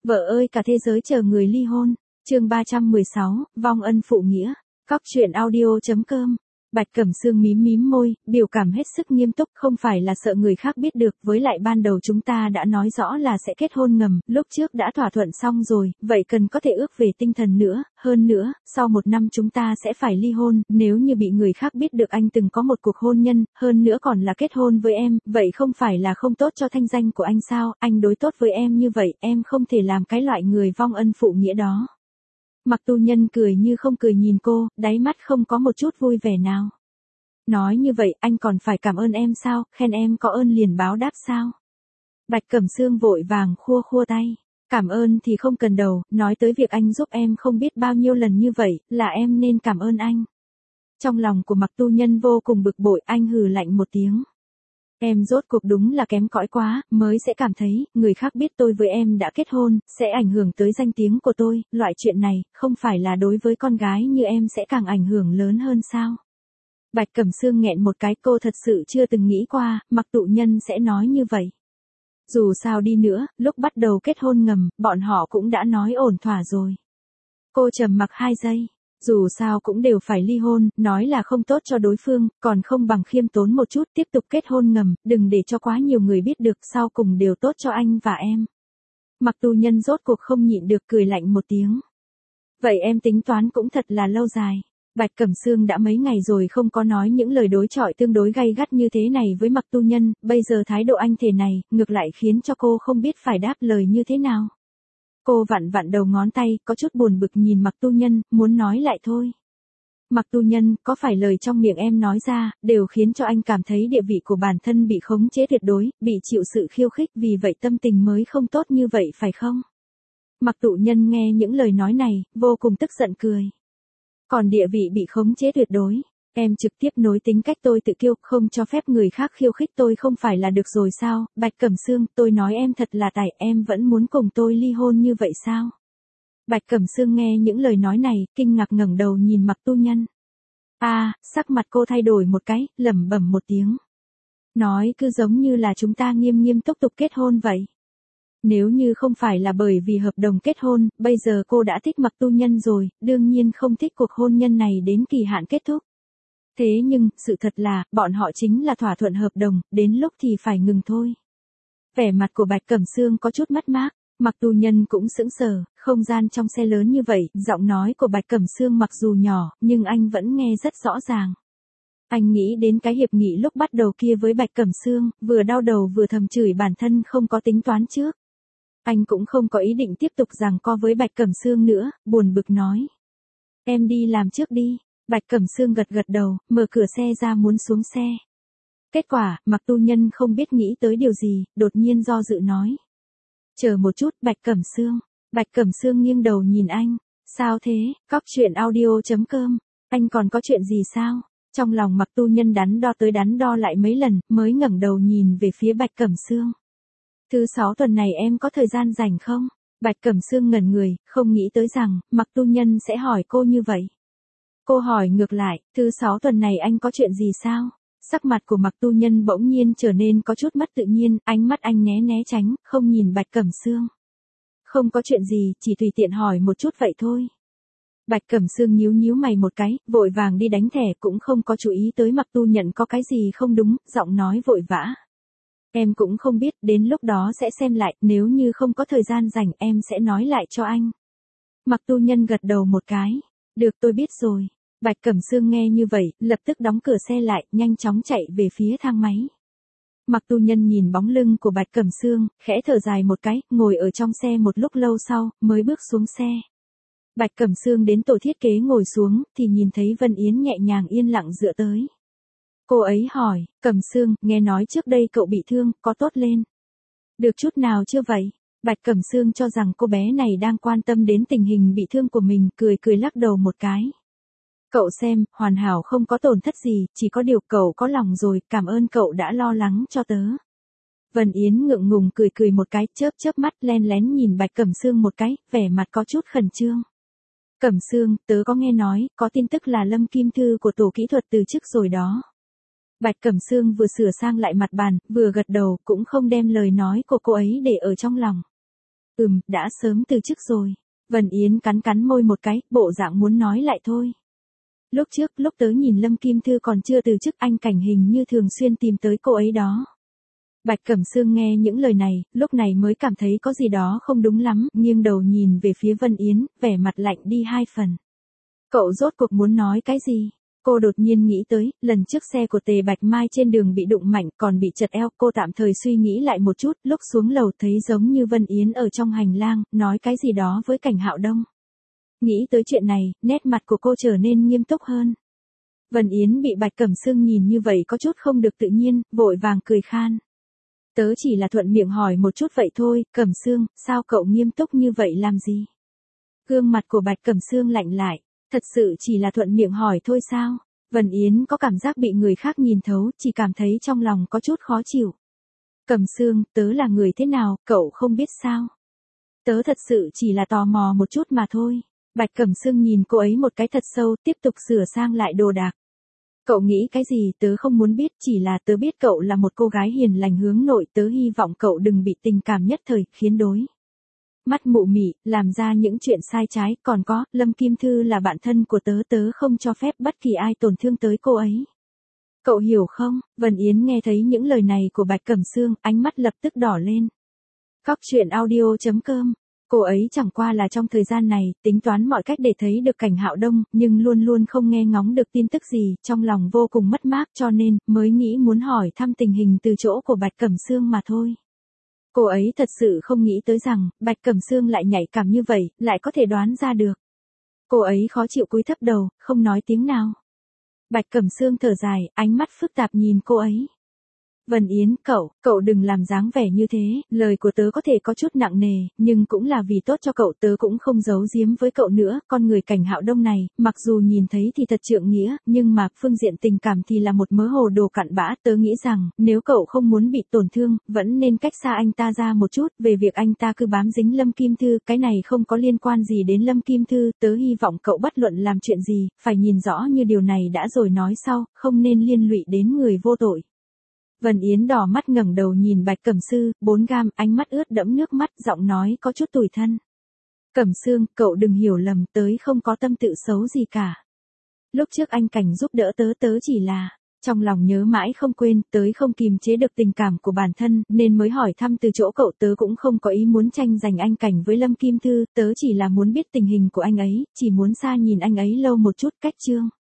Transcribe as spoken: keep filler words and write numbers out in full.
Vợ ơi cả thế giới chờ người ly hôn. Chương ba trăm mười sáu, vong ân phụ nghĩa. Cóc truyện audio chấm com. Bạch Cẩm Sương mím mím môi, biểu cảm hết sức nghiêm túc, không phải là sợ người khác biết được, với lại ban đầu chúng ta đã nói rõ là sẽ kết hôn ngầm, lúc trước đã thỏa thuận xong rồi, vậy cần có thể ước về tinh thần nữa, hơn nữa, sau một năm chúng ta sẽ phải ly hôn, nếu như bị người khác biết được anh từng có một cuộc hôn nhân, hơn nữa còn là kết hôn với em, vậy không phải là không tốt cho thanh danh của anh sao, anh đối tốt với em như vậy, em không thể làm cái loại người vong ân phụ nghĩa đó. Mặc Tu Nhân cười như không cười nhìn cô, đáy mắt không có một chút vui vẻ nào. Nói như vậy anh còn phải cảm ơn em sao, khen em có ơn liền báo đáp sao. Bạch Cẩm Sương vội vàng khua khua tay. Cảm ơn thì không cần đầu, nói tới việc anh giúp em không biết bao nhiêu lần như vậy, là em nên cảm ơn anh. Trong lòng của Mặc Tu Nhân vô cùng bực bội, anh hừ lạnh một tiếng. Em rốt cuộc đúng là kém cỏi quá, mới sẽ cảm thấy, người khác biết tôi với em đã kết hôn, sẽ ảnh hưởng tới danh tiếng của tôi, loại chuyện này, không phải là đối với con gái như em sẽ càng ảnh hưởng lớn hơn sao? Bạch Cẩm Sương nghẹn một cái, cô thật sự chưa từng nghĩ qua, Mặc Tụ Nhân sẽ nói như vậy. Dù sao đi nữa, lúc bắt đầu kết hôn ngầm, bọn họ cũng đã nói ổn thỏa rồi. Cô trầm mặc hai giây. Dù sao cũng đều phải ly hôn, nói là không tốt cho đối phương, còn không bằng khiêm tốn một chút tiếp tục kết hôn ngầm, đừng để cho quá nhiều người biết được, sau cùng đều tốt cho anh và em. Mặc Tu Nhân rốt cuộc không nhịn được cười lạnh một tiếng. Vậy em tính toán cũng thật là lâu dài. Bạch Cẩm Sương đã mấy ngày rồi không có nói những lời đối chọi tương đối gay gắt như thế này với Mặc Tu Nhân, bây giờ thái độ anh thể này, ngược lại khiến cho cô không biết phải đáp lời như thế nào. Cô vặn vặn đầu ngón tay, có chút buồn bực nhìn Mặc Tu Nhân, muốn nói lại thôi. Mặc Tu Nhân, có phải lời trong miệng em nói ra, đều khiến cho anh cảm thấy địa vị của bản thân bị khống chế tuyệt đối, bị chịu sự khiêu khích, vì vậy tâm tình mới không tốt như vậy phải không? Mặc Tu Nhân nghe những lời nói này, vô cùng tức giận cười. Còn địa vị bị khống chế tuyệt đối, em trực tiếp nối tính cách tôi tự kiêu, không cho phép người khác khiêu khích tôi không phải là được rồi sao? Bạch Cẩm Sương, tôi nói em thật là tài, em vẫn muốn cùng tôi ly hôn như vậy sao? Bạch Cẩm Sương nghe những lời nói này, kinh ngạc ngẩng đầu nhìn Mặc Tu Nhân. A, à, sắc mặt cô thay đổi một cái, lẩm bẩm một tiếng. Nói cứ giống như là chúng ta nghiêm nghiêm túc tục kết hôn vậy. Nếu như không phải là bởi vì hợp đồng kết hôn, bây giờ cô đã thích Mặc Tu Nhân rồi, đương nhiên không thích cuộc hôn nhân này đến kỳ hạn kết thúc. Thế nhưng, sự thật là, bọn họ chính là thỏa thuận hợp đồng, đến lúc thì phải ngừng thôi. Vẻ mặt của Bạch Cẩm Sương có chút mất mát, Mặc Tu Nhân cũng sững sờ, không gian trong xe lớn như vậy, giọng nói của Bạch Cẩm Sương mặc dù nhỏ, nhưng anh vẫn nghe rất rõ ràng. Anh nghĩ đến cái hiệp nghị lúc bắt đầu kia với Bạch Cẩm Sương, vừa đau đầu vừa thầm chửi bản thân không có tính toán trước. Anh cũng không có ý định tiếp tục giằng co với Bạch Cẩm Sương nữa, buồn bực nói. Em đi làm trước đi. Bạch Cẩm Sương gật gật đầu, mở cửa xe ra muốn xuống xe. Kết quả, Mặc Tu Nhân không biết nghĩ tới điều gì, đột nhiên do dự nói. Chờ một chút, Bạch Cẩm Sương. Bạch Cẩm Sương nghiêng đầu nhìn anh. Sao thế, cóc truyện audio chấm com. Anh còn có chuyện gì sao? Trong lòng Mặc Tu Nhân đắn đo tới đắn đo lại mấy lần, mới ngẩng đầu nhìn về phía Bạch Cẩm Sương. Thứ sáu tuần này em có thời gian rảnh không? Bạch Cẩm Sương ngẩn người, không nghĩ tới rằng, Mặc Tu Nhân sẽ hỏi cô như vậy. Cô hỏi ngược lại, thứ sáu tuần này anh có chuyện gì sao? Sắc mặt của Mặc Tu Nhân bỗng nhiên trở nên có chút mất tự nhiên, ánh mắt anh né né tránh, không nhìn Bạch Cẩm Sương. Không có chuyện gì, chỉ tùy tiện hỏi một chút vậy thôi. Bạch Cẩm Sương nhíu nhíu mày một cái, vội vàng đi đánh thẻ cũng không có chú ý tới Mặc Tu Nhân có cái gì không đúng, giọng nói vội vã. Em cũng không biết, đến lúc đó sẽ xem lại, nếu như không có thời gian rảnh em sẽ nói lại cho anh. Mặc Tu Nhân gật đầu một cái. Được tôi biết rồi. Bạch Cẩm Sương nghe như vậy, lập tức đóng cửa xe lại, nhanh chóng chạy về phía thang máy. Mặc Tu Nhân nhìn bóng lưng của Bạch Cẩm Sương, khẽ thở dài một cái, ngồi ở trong xe một lúc lâu sau, mới bước xuống xe. Bạch Cẩm Sương đến tổ thiết kế ngồi xuống, thì nhìn thấy Vân Yến nhẹ nhàng yên lặng dựa tới. Cô ấy hỏi, Cẩm Sương, nghe nói trước đây cậu bị thương, có tốt lên? Được chút nào chưa vậy? Bạch Cẩm Sương cho rằng cô bé này đang quan tâm đến tình hình bị thương của mình, cười cười lắc đầu một cái. Cậu xem, hoàn hảo không có tổn thất gì, chỉ có điều cậu có lòng rồi, cảm ơn cậu đã lo lắng cho tớ. Vân Yến ngượng ngùng cười cười một cái, chớp chớp mắt len lén nhìn Bạch Cẩm Sương một cái, vẻ mặt có chút khẩn trương. Cẩm Sương, tớ có nghe nói, có tin tức là Lâm Kim Thư của tổ kỹ thuật từ chức rồi đó. Bạch Cẩm Sương vừa sửa sang lại mặt bàn, vừa gật đầu, cũng không đem lời nói của cô ấy để ở trong lòng. Ừm, đã sớm từ chức rồi. Vân Yến cắn cắn môi một cái, bộ dạng muốn nói lại thôi. Lúc trước, lúc tớ nhìn Lâm Kim Thư còn chưa từ chức, anh Cảnh hình như thường xuyên tìm tới cô ấy đó. Bạch Cẩm Sương nghe những lời này, lúc này mới cảm thấy có gì đó không đúng lắm, nghiêng đầu nhìn về phía Vân Yến, vẻ mặt lạnh đi hai phần. Cậu rốt cuộc muốn nói cái gì? Cô đột nhiên nghĩ tới, lần trước xe của Tề Bạch Mai trên đường bị đụng mạnh còn bị chật eo, cô tạm thời suy nghĩ lại một chút, lúc xuống lầu thấy giống như Vân Yến ở trong hành lang, nói cái gì đó với Cảnh Hạo Đông. Nghĩ tới chuyện này, nét mặt của cô trở nên nghiêm túc hơn. Vân Yến bị Bạch Cẩm Sương nhìn như vậy có chút không được tự nhiên, vội vàng cười khan. Tớ chỉ là thuận miệng hỏi một chút vậy thôi, Cẩm Sương, sao cậu nghiêm túc như vậy làm gì? Gương mặt của Bạch Cẩm Sương lạnh lại, thật sự chỉ là thuận miệng hỏi thôi sao? Vân Yến có cảm giác bị người khác nhìn thấu, chỉ cảm thấy trong lòng có chút khó chịu. Cẩm Sương, tớ là người thế nào, cậu không biết sao? Tớ thật sự chỉ là tò mò một chút mà thôi. Bạch Cẩm Sương nhìn cô ấy một cái thật sâu, tiếp tục sửa sang lại đồ đạc. Cậu nghĩ cái gì tớ không muốn biết, chỉ là tớ biết cậu là một cô gái hiền lành hướng nội, tớ hy vọng cậu đừng bị tình cảm nhất thời, khiến đối mắt mụ mị, làm ra những chuyện sai trái, còn có, Lâm Kim Thư là bạn thân của tớ, tớ không cho phép bất kỳ ai tổn thương tới cô ấy. Cậu hiểu không? Vân Yến nghe thấy những lời này của Bạch Cẩm Sương, ánh mắt lập tức đỏ lên. Cóc truyện audio chấm com. Cô ấy chẳng qua là trong thời gian này, tính toán mọi cách để thấy được Cảnh Hạo Đông, nhưng luôn luôn không nghe ngóng được tin tức gì, trong lòng vô cùng mất mát cho nên, mới nghĩ muốn hỏi thăm tình hình từ chỗ của Bạch Cẩm Sương mà thôi. Cô ấy thật sự không nghĩ tới rằng, Bạch Cẩm Sương lại nhạy cảm như vậy, lại có thể đoán ra được. Cô ấy khó chịu cúi thấp đầu, không nói tiếng nào. Bạch Cẩm Sương thở dài, ánh mắt phức tạp nhìn cô ấy. Vân Yến, cậu, cậu đừng làm dáng vẻ như thế, lời của tớ có thể có chút nặng nề, nhưng cũng là vì tốt cho cậu, tớ cũng không giấu giếm với cậu nữa, con người Cảnh Hạo Đông này, mặc dù nhìn thấy thì thật trượng nghĩa, nhưng mà phương diện tình cảm thì là một mớ hồ đồ cặn bã, tớ nghĩ rằng, nếu cậu không muốn bị tổn thương, vẫn nên cách xa anh ta ra một chút, về việc anh ta cứ bám dính Lâm Kim Thư, cái này không có liên quan gì đến Lâm Kim Thư, tớ hy vọng cậu bất luận làm chuyện gì, phải nhìn rõ như điều này đã rồi nói sau, không nên liên lụy đến người vô tội. Vân Yến đỏ mắt ngẩng đầu nhìn Bạch Cẩm Sư, bốn gam, ánh mắt ướt đẫm nước mắt, giọng nói có chút tủi thân. Cẩm Sương, cậu đừng hiểu lầm, tới không có tâm tự xấu gì cả. Lúc trước anh Cảnh giúp đỡ tớ, tớ chỉ là, trong lòng nhớ mãi không quên, tới không kìm chế được tình cảm của bản thân, nên mới hỏi thăm từ chỗ cậu, tớ cũng không có ý muốn tranh giành anh Cảnh với Lâm Kim Thư, tớ chỉ là muốn biết tình hình của anh ấy, chỉ muốn xa nhìn anh ấy lâu một chút, cách chương.